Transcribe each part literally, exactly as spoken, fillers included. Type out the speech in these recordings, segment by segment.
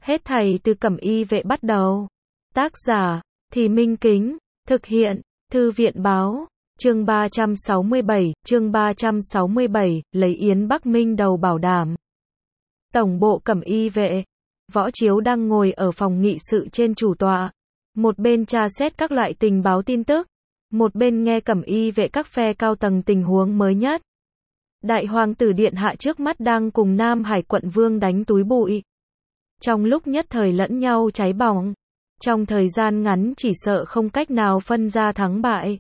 Hết thảy từ Cẩm Y vệ bắt đầu. Tác giả, Thì Minh Kính, thực hiện, Thư viện báo, chương ba trăm sáu mươi bảy, chương ba trăm sáu mươi bảy, lấy Yến Bắc Minh đầu bảo đảm. Tổng bộ Cẩm Y vệ, Võ Chiếu đang ngồi ở phòng nghị sự trên chủ tọa, một bên tra xét các loại tình báo tin tức, một bên nghe Cẩm Y vệ các phe cao tầng tình huống mới nhất. Đại hoàng tử điện hạ trước mắt đang cùng Nam Hải quận vương đánh túi bụi. Trong lúc nhất thời lẫn nhau cháy bỏng, trong thời gian ngắn chỉ sợ không cách nào phân ra thắng bại.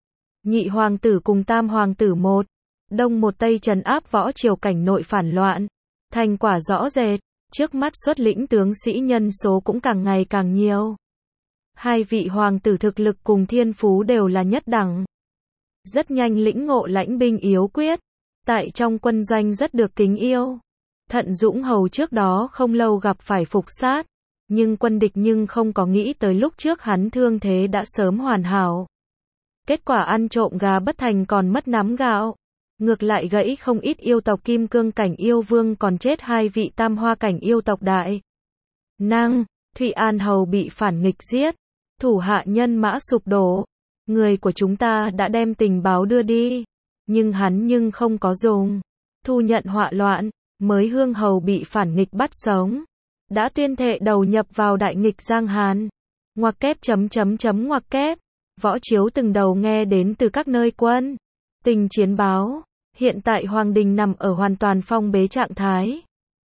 Nhị hoàng tử cùng tam hoàng tử một, đông một tây trấn áp Võ Triều cảnh nội phản loạn, thành quả rõ rệt, trước mắt xuất lĩnh tướng sĩ nhân số cũng càng ngày càng nhiều. Hai vị hoàng tử thực lực cùng thiên phú đều là nhất đẳng. Rất nhanh lĩnh ngộ lãnh binh yếu quyết, tại trong quân doanh rất được kính yêu. Thận Dũng Hầu trước đó không lâu gặp phải phục sát, nhưng quân địch nhưng không có nghĩ tới lúc trước hắn thương thế đã sớm hoàn hảo. Kết quả ăn trộm gà bất thành còn mất nắm gạo. Ngược lại gãy không ít yêu tộc kim cương cảnh yêu vương, còn chết hai vị tam hoa cảnh yêu tộc đại năng. Thụy An Hầu bị phản nghịch giết, thủ hạ nhân mã sụp đổ. Người của chúng ta đã đem tình báo đưa đi, nhưng hắn nhưng không có dùng. Thu nhận họa loạn, mới Hương Hầu bị phản nghịch bắt sống, đã tuyên thệ đầu nhập vào đại nghịch Giang Hàn. Ngoặc kép chấm chấm chấm ngoặc kép. Võ Chiếu từng đầu nghe đến từ các nơi quân tình chiến báo. Hiện tại Hoàng Đình nằm ở hoàn toàn phong bế trạng thái.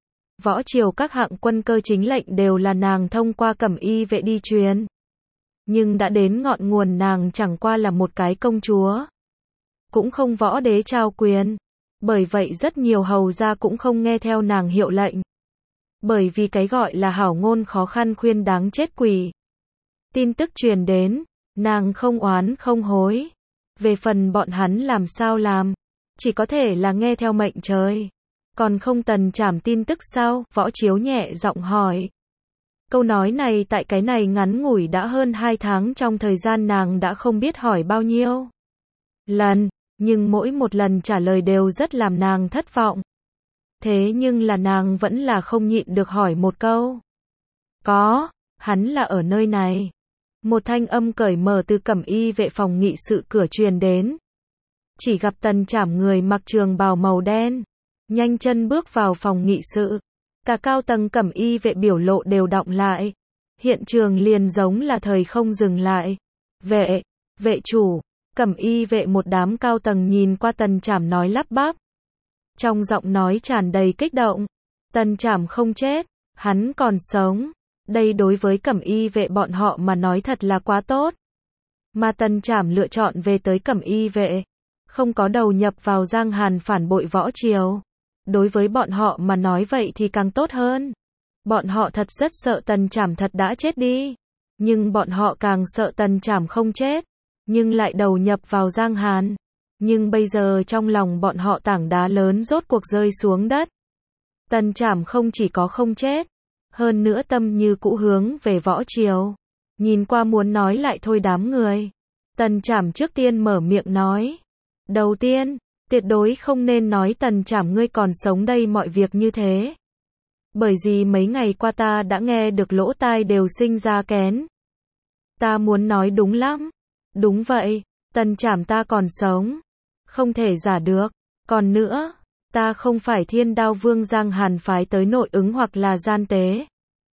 Võ Triều các hạng quân cơ chính lệnh đều là nàng thông qua Cẩm Y vệ đi truyền. Nhưng đã đến ngọn nguồn nàng chẳng qua là một cái công chúa, cũng không võ đế trao quyền. Bởi vậy rất nhiều hầu gia cũng không nghe theo nàng hiệu lệnh. Bởi vì cái gọi là hảo ngôn khó khăn khuyên đáng chết quỷ. Tin tức truyền đến, nàng không oán không hối. Về phần bọn hắn làm sao làm, chỉ có thể là nghe theo mệnh trời. Còn không tần trảm tin tức sao? Võ Chiếu nhẹ giọng hỏi. Câu nói này tại cái này ngắn ngủi đã hơn hai tháng, trong thời gian nàng đã không biết hỏi bao nhiêu lần, nhưng mỗi một lần trả lời đều rất làm nàng thất vọng. Thế nhưng là nàng vẫn là không nhịn được hỏi một câu. Có, hắn là ở nơi này. Một thanh âm cởi mở từ Cẩm Y vệ phòng nghị sự cửa truyền đến. Chỉ gặp tần trảm người mặc trường bào màu đen, nhanh chân bước vào phòng nghị sự. Cả cao tầng Cẩm Y vệ biểu lộ đều đọng lại. Hiện trường liền giống là thời không dừng lại. Vệ, vệ chủ, Cẩm Y vệ một đám cao tầng nhìn qua tần trảm nói lắp bắp. Trong giọng nói tràn đầy kích động. Tần trảm không chết, hắn còn sống. Đây đối với Cẩm Y vệ bọn họ mà nói thật là quá tốt. Mà tần trảm lựa chọn về tới Cẩm Y vệ, không có đầu nhập vào Giang Hàn phản bội Võ Triều. Đối với bọn họ mà nói vậy thì càng tốt hơn. Bọn họ thật rất sợ tần trảm thật đã chết đi. Nhưng bọn họ càng sợ tần trảm không chết, nhưng lại đầu nhập vào Giang Hàn. Nhưng bây giờ trong lòng bọn họ tảng đá lớn rốt cuộc rơi xuống đất. Tần trảm không chỉ có không chết, hơn nữa tâm như cũ hướng về Võ Triều. Nhìn qua muốn nói lại thôi đám người. Tần trảm trước tiên mở miệng nói. Đầu tiên, tuyệt đối không nên nói tần trảm ngươi còn sống đây mọi việc như thế. Bởi vì mấy ngày qua ta đã nghe được lỗ tai đều sinh ra kén. Ta muốn nói đúng lắm. Đúng vậy, tần trảm ta còn sống. Không thể giả được. Còn nữa, ta không phải Thiên Đao Vương Giang Hàn phái tới nội ứng hoặc là gian tế.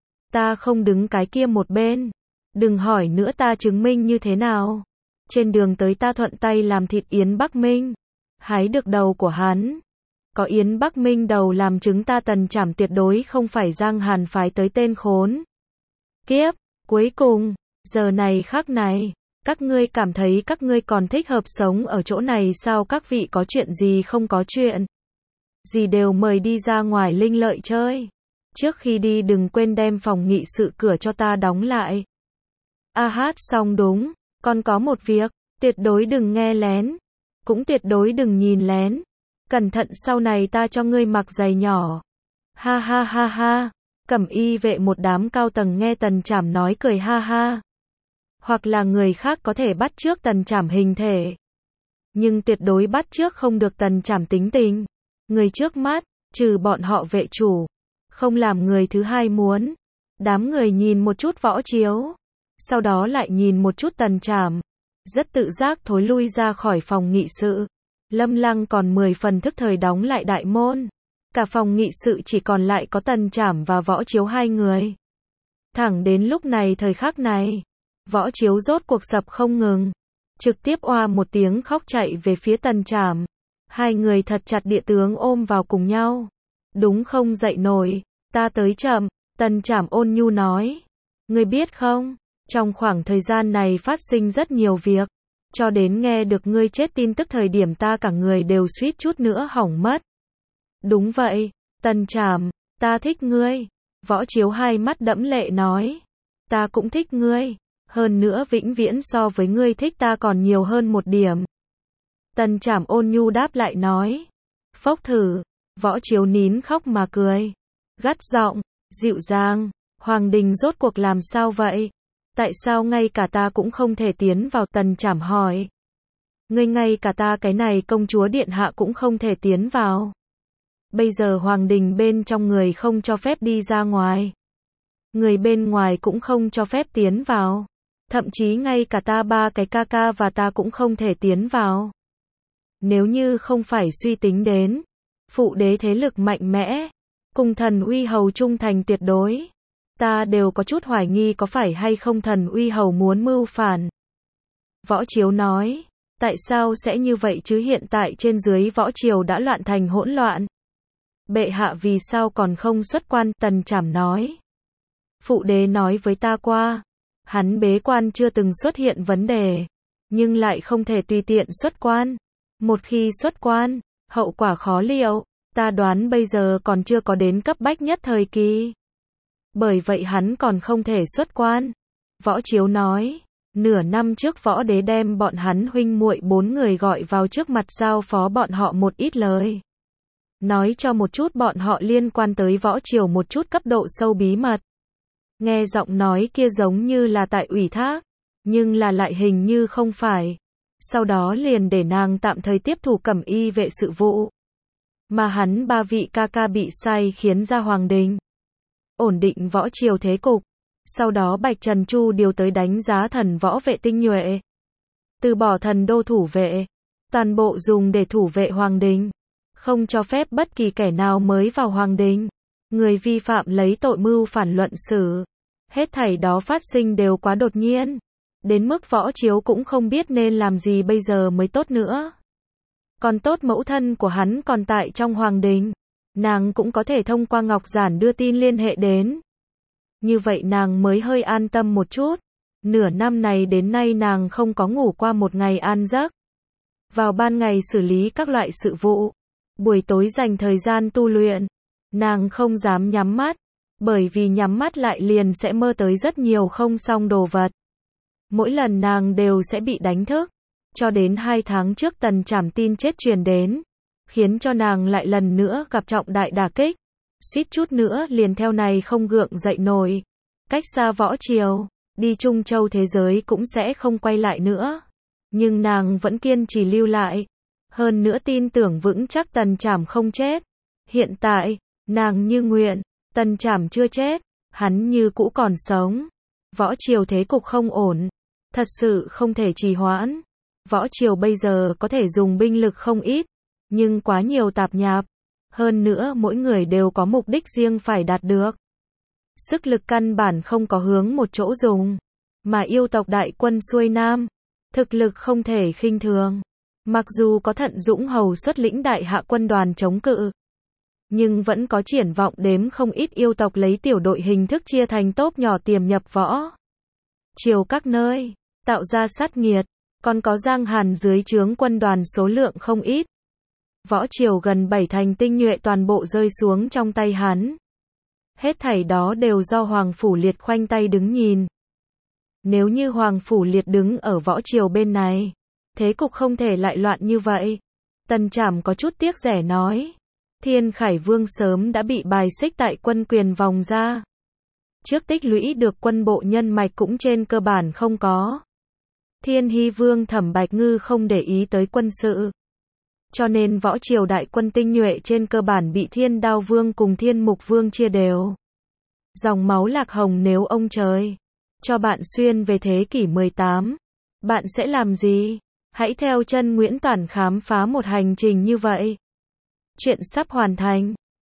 Ta không đứng cái kia một bên. Đừng hỏi nữa ta chứng minh như thế nào. Trên đường tới ta thuận tay làm thịt Yến Bắc Minh, hái được đầu của hắn. Có Yến Bắc Minh đầu làm chứng ta tần trảm tuyệt đối không phải Giang Hàn phái tới tên khốn kiếp. Cuối cùng, giờ này khắc này, các ngươi cảm thấy các ngươi còn thích hợp sống ở chỗ này sao? Các vị có chuyện gì không có chuyện gì đều mời đi ra ngoài linh lợi chơi. Trước khi đi đừng quên đem phòng nghị sự cửa cho ta đóng lại. A hát xong đúng, còn có một việc, tuyệt đối đừng nghe lén, cũng tuyệt đối đừng nhìn lén. Cẩn thận sau này ta cho ngươi mặc giày nhỏ. Ha ha ha ha. Cẩm Y vệ một đám cao tầng nghe tần trảm nói cười ha ha. Hoặc là người khác có thể bắt chước tần trảm hình thể, nhưng tuyệt đối bắt chước không được tần trảm tính tình. Người trước mắt, trừ bọn họ vệ chủ, không làm người thứ hai muốn. Đám người nhìn một chút Võ Chiếu, sau đó lại nhìn một chút Tần Trảm, rất tự giác thối lui ra khỏi phòng nghị sự. Lâm Lăng còn mười phần thức thời đóng lại đại môn. Cả phòng nghị sự chỉ còn lại có Tần Trảm và Võ Chiếu hai người. Thẳng đến lúc này thời khắc này, Võ Chiếu rốt cuộc sập không ngừng, trực tiếp oa một tiếng khóc chạy về phía Tần Trảm. Hai người thật chặt địa tướng ôm vào cùng nhau. Đúng không dậy nổi, ta tới chậm, Tần Trảm ôn nhu nói. Ngươi biết không, trong khoảng thời gian này phát sinh rất nhiều việc, cho đến nghe được ngươi chết tin tức thời điểm ta cả người đều suýt chút nữa hỏng mất. Đúng vậy, Tần Trảm, ta thích ngươi. Võ Chiếu hai mắt đẫm lệ nói. Ta cũng thích ngươi, hơn nữa vĩnh viễn so với ngươi thích ta còn nhiều hơn một điểm. Tần Trảm ôn nhu đáp lại nói. Phốc thử, Võ Chiếu nín khóc mà cười. Gắt giọng, dịu dàng, Hoàng Đình rốt cuộc làm sao vậy? Tại sao ngay cả ta cũng không thể tiến vào? Tần Trảm hỏi. Ngươi ngay cả ta cái này công chúa điện hạ cũng không thể tiến vào. Bây giờ Hoàng Đình bên trong người không cho phép đi ra ngoài. Người bên ngoài cũng không cho phép tiến vào. Thậm chí ngay cả ta ba cái ca ca và ta cũng không thể tiến vào. Nếu như không phải suy tính đến phụ đế thế lực mạnh mẽ, cùng thần uy hầu trung thành tuyệt đối, ta đều có chút hoài nghi có phải hay không thần uy hầu muốn mưu phản. Võ Chiếu nói, tại sao sẽ như vậy chứ? Hiện tại trên dưới Võ Triều đã loạn thành hỗn loạn. Bệ hạ vì sao còn không xuất quan? Tần Trảm nói. Phụ đế nói với ta qua, hắn bế quan chưa từng xuất hiện vấn đề, nhưng lại không thể tùy tiện xuất quan. Một khi xuất quan, hậu quả khó liệu, ta đoán bây giờ còn chưa có đến cấp bách nhất thời kỳ. Bởi vậy hắn còn không thể xuất quan. Võ Chiếu nói, nửa năm trước võ đế đem bọn hắn huynh muội bốn người gọi vào trước mặt giao phó bọn họ một ít lời. Nói cho một chút bọn họ liên quan tới Võ Triều một chút cấp độ sâu bí mật. Nghe giọng nói kia giống như là tại ủy thác, nhưng là lại hình như không phải. Sau đó liền để nàng tạm thời tiếp thủ cẩm y vệ sự vụ. Mà hắn ba vị ca ca bị sai khiến ra Hoàng Đình. Ổn định Võ Triều thế cục. Sau đó Bạch Trần Chu điều tới đánh giá thần võ vệ tinh nhuệ. Từ bỏ thần đô thủ vệ. Toàn bộ dùng để thủ vệ Hoàng Đình. Không cho phép bất kỳ kẻ nào mới vào Hoàng Đình. Người vi phạm lấy tội mưu phản luận xử. Hết thảy đó phát sinh đều quá đột nhiên. Đến mức Võ Chiếu cũng không biết nên làm gì bây giờ mới tốt nữa. Còn tốt mẫu thân của hắn còn tại trong Hoàng Đình. Nàng cũng có thể thông qua Ngọc Giản đưa tin liên hệ đến. Như vậy nàng mới hơi an tâm một chút. Nửa năm này đến nay nàng không có ngủ qua một ngày an giấc. Vào ban ngày xử lý các loại sự vụ. Buổi tối dành thời gian tu luyện. Nàng không dám nhắm mắt. Bởi vì nhắm mắt lại liền sẽ mơ tới rất nhiều không xong đồ vật. Mỗi lần nàng đều sẽ bị đánh thức. Cho đến hai tháng trước Tần Trảm tin chết truyền đến. Khiến cho nàng lại lần nữa gặp trọng đại đả kích. Suýt chút nữa liền theo này không gượng dậy nổi. Cách xa Võ Triều, đi Trung Châu thế giới cũng sẽ không quay lại nữa. Nhưng nàng vẫn kiên trì lưu lại. Hơn nữa tin tưởng vững chắc Tần Trảm không chết. Hiện tại, nàng như nguyện, Tần Trảm chưa chết, hắn như cũ còn sống. Võ Triều thế cục không ổn, thật sự không thể trì hoãn. Võ Triều bây giờ có thể dùng binh lực không ít, nhưng quá nhiều tạp nhạp. Hơn nữa mỗi người đều có mục đích riêng phải đạt được. Sức lực căn bản không có hướng một chỗ dùng. Mà yêu tộc đại quân xuôi nam, thực lực không thể khinh thường. Mặc dù có Thận Dũng Hầu xuất lĩnh đại hạ quân đoàn chống cự, nhưng vẫn có triển vọng đếm không ít yêu tộc lấy tiểu đội hình thức chia thành tốp nhỏ tiềm nhập Võ Triều các nơi, tạo ra sát nghiệt. Còn có Giang Hàn dưới trướng quân đoàn số lượng không ít. Võ Triều gần bảy thành tinh nhuệ toàn bộ rơi xuống trong tay hắn. Hết thảy đó đều do Hoàng Phủ Liệt khoanh tay đứng nhìn. Nếu như Hoàng Phủ Liệt đứng ở Võ Triều bên này, thế cục không thể lại loạn như vậy. Tần Trảm có chút tiếc rẻ nói. Thiên Khải Vương sớm đã bị bài xích tại quân quyền vòng ra. Trước tích lũy được quân bộ nhân mạch cũng trên cơ bản không có. Thiên Hy Vương Thẩm Bạch Ngư không để ý tới quân sự. Cho nên Võ Triều đại quân tinh nhuệ trên cơ bản bị Thiên Đao Vương cùng Thiên Mục Vương chia đều. Dòng máu lạc hồng nếu ông trời cho bạn xuyên về thế kỷ mười tám, bạn sẽ làm gì? Hãy theo chân Nguyễn Toản khám phá một hành trình như vậy. Chuyện sắp hoàn thành.